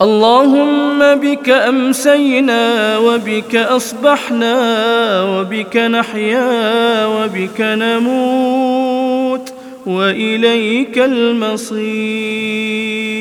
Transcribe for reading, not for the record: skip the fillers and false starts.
اللهم بك أمسينا وبك أصبحنا وبك نحيا وبك نموت وإليك المصير.